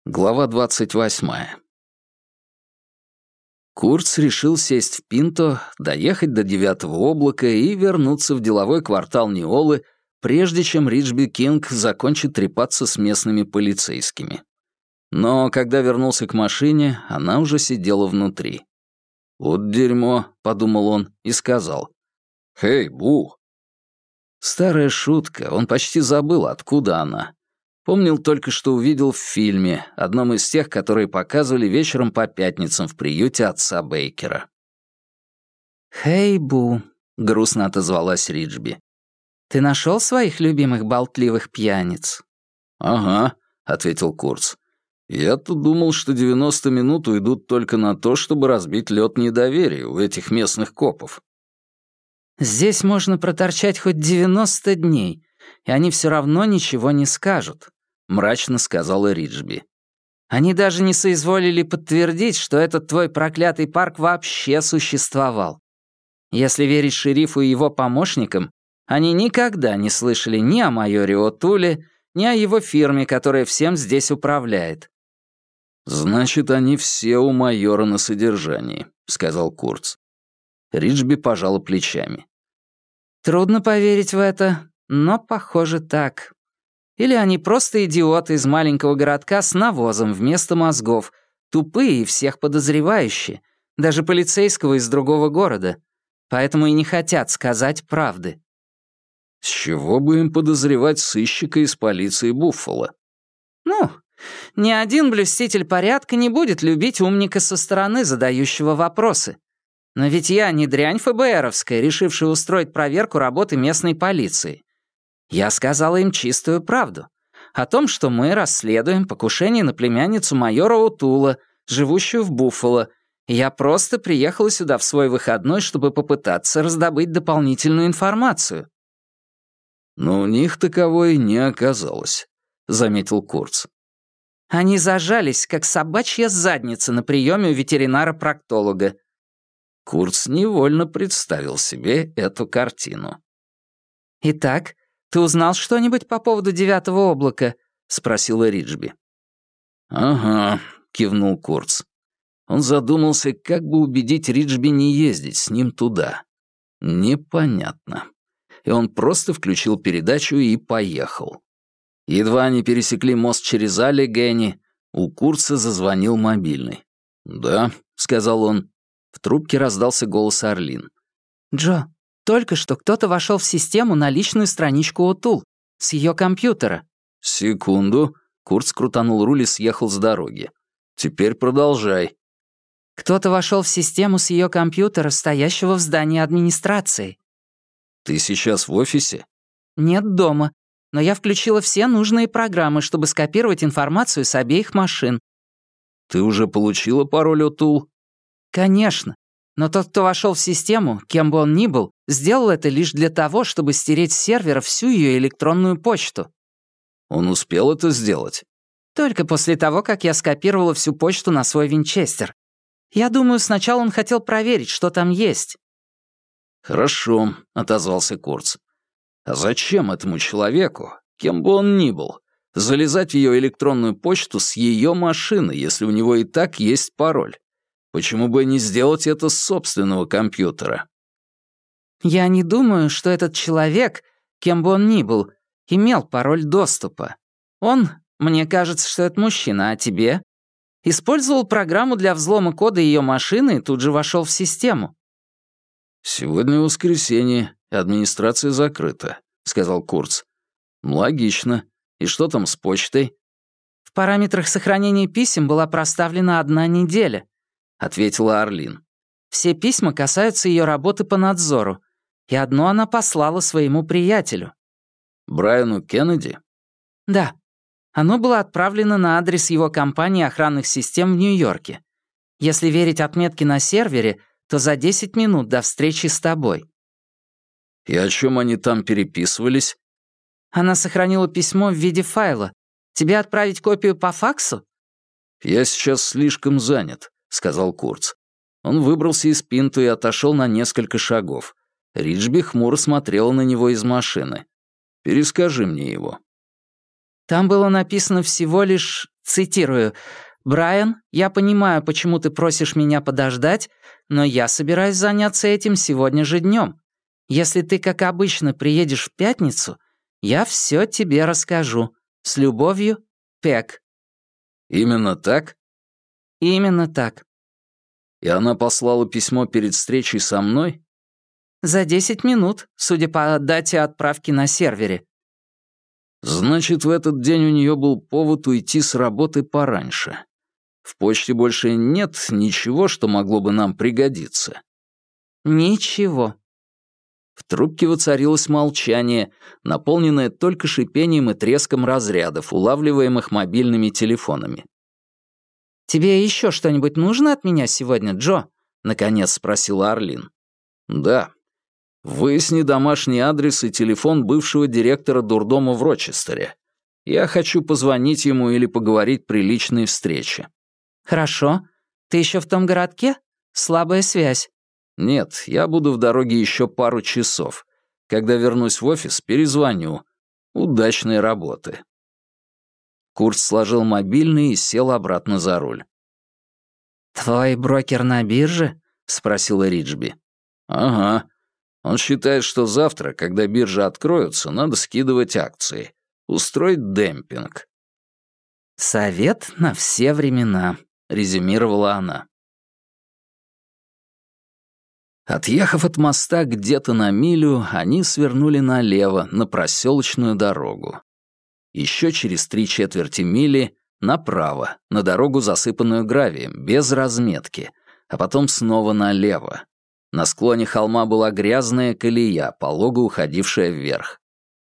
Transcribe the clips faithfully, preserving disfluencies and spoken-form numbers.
Глава двадцать восьмая. Курц решил сесть в Пинто, доехать до Девятого облака и вернуться в деловой квартал Неолы, прежде чем Риджби Кинг закончит трепаться с местными полицейскими. Но когда вернулся к машине, она уже сидела внутри. «Вот дерьмо», — подумал он и сказал. «Хей, Бу!» Старая шутка, он почти забыл, откуда она. Помнил только, что увидел в фильме, одном из тех, которые показывали вечером по пятницам в приюте отца Бейкера. «Хей, Бу», — грустно отозвалась Риджби. «Ты нашел своих любимых болтливых пьяниц?» «Ага», — ответил Курц. «Я-то думал, что девяносто минут уйдут только на то, чтобы разбить лед недоверия у этих местных копов». «Здесь можно проторчать хоть девяносто дней, и они все равно ничего не скажут», — мрачно сказала Риджби. «Они даже не соизволили подтвердить, что этот твой проклятый парк вообще существовал. Если верить шерифу и его помощникам, они никогда не слышали ни о майоре О'Туле, ни о его фирме, которая всем здесь управляет». «Значит, они все у майора на содержании», — сказал Курц. Риджби пожала плечами. «Трудно поверить в это, но похоже так. Или они просто идиоты из маленького городка с навозом вместо мозгов, тупые и всех подозревающие, даже полицейского из другого города, поэтому и не хотят сказать правды». «С чего бы им подозревать сыщика из полиции Буффало?» «Ну, ни один блюститель порядка не будет любить умника со стороны, задающего вопросы. Но ведь я не дрянь ФБРовская, решившая устроить проверку работы местной полиции. Я сказала им чистую правду. О том, что мы расследуем покушение на племянницу майора О'Тула, живущую в Буффало, и я просто приехала сюда в свой выходной, чтобы попытаться раздобыть дополнительную информацию». «Но у них таковой не оказалось», — заметил Курц. «Они зажались, как собачья задница на приеме у ветеринара-проктолога». Курц невольно представил себе эту картину. «Итак, ты узнал что-нибудь по поводу Девятого облака?» — спросила Риджби. «Ага», — кивнул Курц. Он задумался, как бы убедить Риджби не ездить с ним туда. Непонятно. И он просто включил передачу и поехал. Едва они пересекли мост через Аллигенни, у Курца зазвонил мобильный. «Да», — сказал он. В трубке раздался голос Арлин. «Джо, только что кто-то вошел в систему на личную страничку О'Тул с ее компьютера». «Секунду». Курц крутанул руль и съехал с дороги. «Теперь продолжай». «Кто-то вошел в систему с ее компьютера, стоящего в здании администрации». «Ты сейчас в офисе?» «Нет, дома. Но я включила все нужные программы, чтобы скопировать информацию с обеих машин». «Ты уже получила пароль О'Тул?» «Конечно. Но тот, кто вошел в систему, кем бы он ни был, сделал это лишь для того, чтобы стереть с сервера всю ее электронную почту». «Он успел это сделать?» «Только после того, как я скопировала всю почту на свой винчестер. Я думаю, сначала он хотел проверить, что там есть». «Хорошо», — отозвался Курц. «А зачем этому человеку, кем бы он ни был, залезать в ее электронную почту с ее машины, если у него и так есть пароль? Почему бы не сделать это с собственного компьютера?» «Я не думаю, что этот человек, кем бы он ни был, имел пароль доступа. Он, мне кажется, что это мужчина, а тебе? Использовал программу для взлома кода ее машины и тут же вошел в систему». «Сегодня воскресенье, администрация закрыта», — сказал Курц. «Логично. И что там с почтой?» «В параметрах сохранения писем была проставлена одна неделя», — ответила Арлин. «Все письма касаются ее работы по надзору, и одно она послала своему приятелю». «Брайану Кеннеди?» «Да. Оно было отправлено на адрес его компании охранных систем в Нью-Йорке. Если верить отметке на сервере, то за десять минут до встречи с тобой». «И о чем они там переписывались?» «Она сохранила письмо в виде файла. Тебе отправить копию по факсу?» «Я сейчас слишком занят», — сказал Курц. Он выбрался из Пинто и отошел на несколько шагов. Риджби хмуро смотрела на него из машины. «Перескажи мне его». Там было написано всего лишь цитирую, «Брайан, я понимаю, почему ты просишь меня подождать, но я собираюсь заняться этим сегодня же днем. Если ты, как обычно, приедешь в пятницу, я все тебе расскажу. С любовью, Пек». «Именно так?» «Именно так». «И она послала письмо перед встречей со мной?» «За десять минут, судя по дате отправки на сервере». «Значит, в этот день у нее был повод уйти с работы пораньше. В почте больше нет ничего, что могло бы нам пригодиться». «Ничего». В трубке воцарилось молчание, наполненное только шипением и треском разрядов, улавливаемых мобильными телефонами. «Тебе еще что-нибудь нужно от меня сегодня, Джо?» — наконец спросила Арлин. «Да. Выясни домашний адрес и телефон бывшего директора дурдома в Рочестере. Я хочу позвонить ему или поговорить при личной встрече». «Хорошо. Ты еще в том городке? Слабая связь». «Нет, я буду в дороге еще пару часов. Когда вернусь в офис, перезвоню. Удачной работы». Курт сложил мобильный и сел обратно за руль. «Твой брокер на бирже?» — спросила Риджби. «Ага. Он считает, что завтра, когда биржи откроются, надо скидывать акции. Устроить демпинг». «Совет на все времена», — резюмировала она. Отъехав от моста где-то на милю, они свернули налево, на проселочную дорогу. Еще через три четверти мили направо, на дорогу, засыпанную гравием, без разметки, а потом снова налево. На склоне холма была грязная колея, полого уходившая вверх.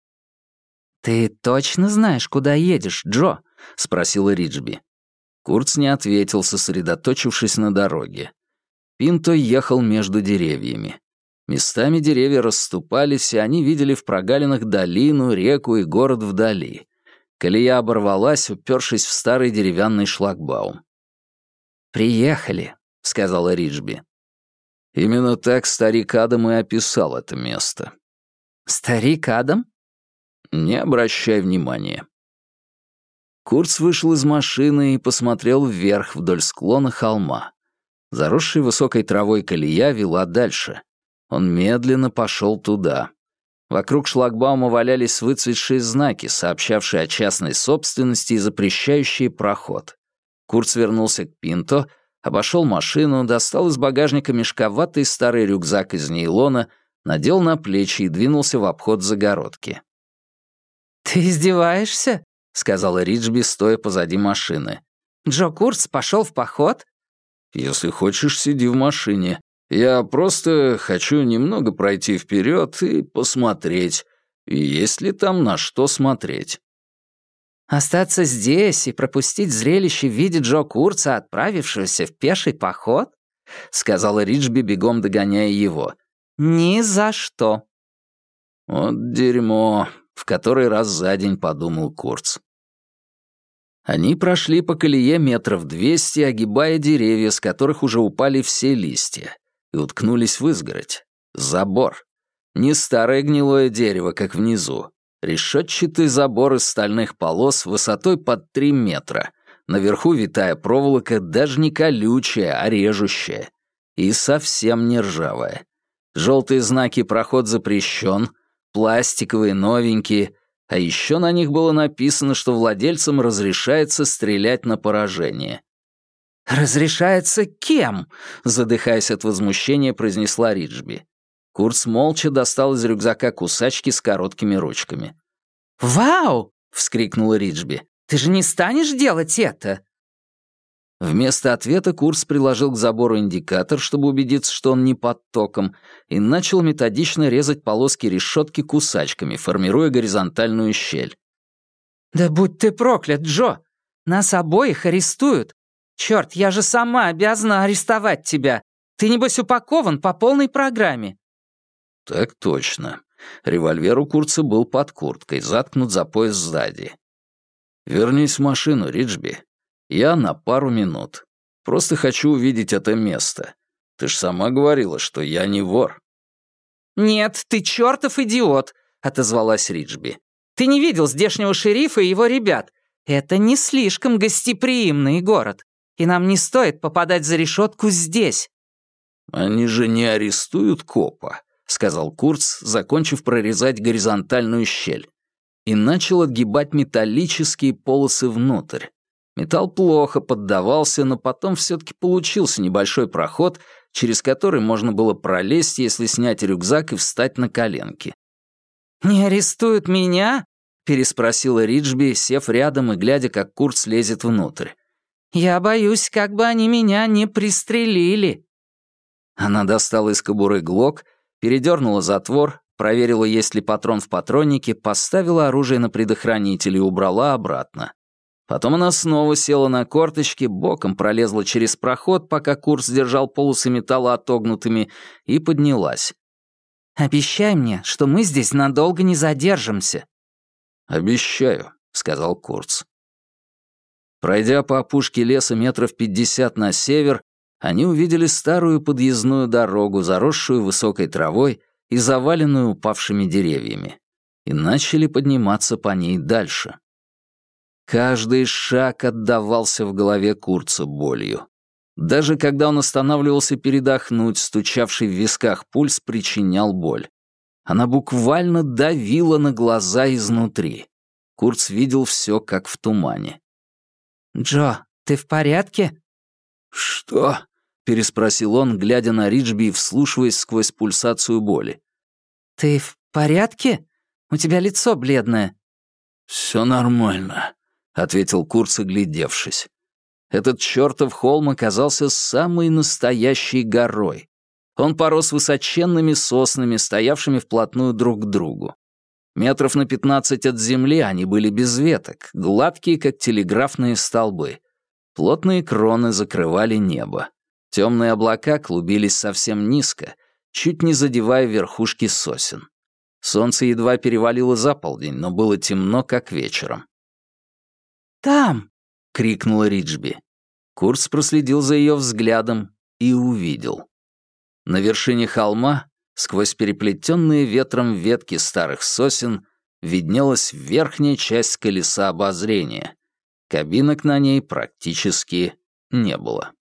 «Ты точно знаешь, куда едешь, Джо?» — спросила Риджби. Курц не ответил, сосредоточившись на дороге. Пинто ехал между деревьями. Местами деревья расступались, и они видели в прогалинах долину, реку и город вдали. Колея оборвалась, упершись в старый деревянный шлагбаум. «Приехали», — сказала Риджби. Именно так старик Адам и описал это место. «Старик Адам?» Не обращай внимания. Курц вышел из машины и посмотрел вверх вдоль склона холма. Заросшая высокой травой колея вела дальше. Он медленно пошел туда. Вокруг шлагбаума валялись выцветшие знаки, сообщавшие о частной собственности и запрещающие проход. Курц вернулся к Пинто, обошел машину, достал из багажника мешковатый старый рюкзак из нейлона, надел на плечи и двинулся в обход загородки. «Ты издеваешься?» — сказала Риджби, стоя позади машины. «Джо Курц пошел в поход?» «Если хочешь, сиди в машине. Я просто хочу немного пройти вперед и посмотреть, есть ли там на что смотреть». «Остаться здесь и пропустить зрелище в виде Джо Курца, отправившегося в пеший поход?» — сказала Риджби, бегом догоняя его. «Ни за что». «Вот дерьмо», — в который раз за день подумал Курц. Они прошли по колее метров двести, огибая деревья, с которых уже упали все листья, и уткнулись в изгородь. Забор. Не старое гнилое дерево, как внизу. Решетчатый забор из стальных полос высотой под три метра. Наверху витая проволока, даже не колючая, а режущая. И совсем не ржавая. Желтые знаки «Проход запрещен», пластиковые, новенькие, а еще на них было написано, что владельцам разрешается стрелять на поражение. «Разрешается кем?» — задыхаясь от возмущения, произнесла Риджби. Курц молча достал из рюкзака кусачки с короткими ручками. «Вау!» — вскрикнула Риджби. «Ты же не станешь делать это?» Вместо ответа Курц приложил к забору индикатор, чтобы убедиться, что он не под током, и начал методично резать полоски решетки кусачками, формируя горизонтальную щель. «Да будь ты проклят, Джо! Нас обоих арестуют! Черт, я же сама обязана арестовать тебя! Ты, небось, упакован по полной программе!» «Так точно. Револьвер у Курца был под курткой, заткнут за пояс сзади. Вернись в машину, Риджби. Я на пару минут. Просто хочу увидеть это место. Ты ж сама говорила, что я не вор». «Нет, ты чертов идиот», — отозвалась Риджби. «Ты не видел здешнего шерифа и его ребят. это не слишком гостеприимный город, и нам не стоит попадать за решетку здесь». «Они же не арестуют копа», — сказал Курц, закончив прорезать горизонтальную щель, и начал отгибать металлические полосы внутрь. Металл плохо поддавался, но потом все-таки получился небольшой проход, через который можно было пролезть, если снять рюкзак и встать на коленки. «Не арестуют меня?» — переспросила Риджби, сев рядом и глядя, как Курц лезет внутрь. «Я боюсь, как бы они меня не пристрелили». Она достала из кобуры глок, передернула затвор, проверила, есть ли патрон в патроннике, поставила оружие на предохранитель и убрала обратно. Потом она снова села на корточки, боком пролезла через проход, пока Курц держал полосы металла отогнутыми, и поднялась. «Обещай мне, что мы здесь надолго не задержимся». «Обещаю», — сказал Курц. Пройдя по опушке леса метров пятьдесят на север, они увидели старую подъездную дорогу, заросшую высокой травой и заваленную упавшими деревьями, и начали подниматься по ней дальше. Каждый шаг отдавался в голове Курца болью. Даже когда он останавливался передохнуть, стучавший в висках пульс причинял боль. Она буквально давила на глаза изнутри. Курц видел все, как в тумане. «Джо, ты в порядке?» «Что?» — переспросил он, глядя на Риджби и вслушиваясь сквозь пульсацию боли. «Ты в порядке? У тебя лицо бледное». «Все нормально», — ответил Курц, оглядевшись. Этот чертов холм оказался самой настоящей горой. Он порос высоченными соснами, стоявшими вплотную друг к другу. Метров на пятнадцать от земли они были без веток, гладкие, как телеграфные столбы. Плотные кроны закрывали небо. Темные облака клубились совсем низко, чуть не задевая верхушки сосен. Солнце едва перевалило за полдень, но было темно, как вечером. «Там!» — крикнула Риджби. Курц проследил за ее взглядом и увидел. На вершине холма, сквозь переплетенные ветром ветки старых сосен, виднелась верхняя часть колеса обозрения. Кабинок на ней практически не было.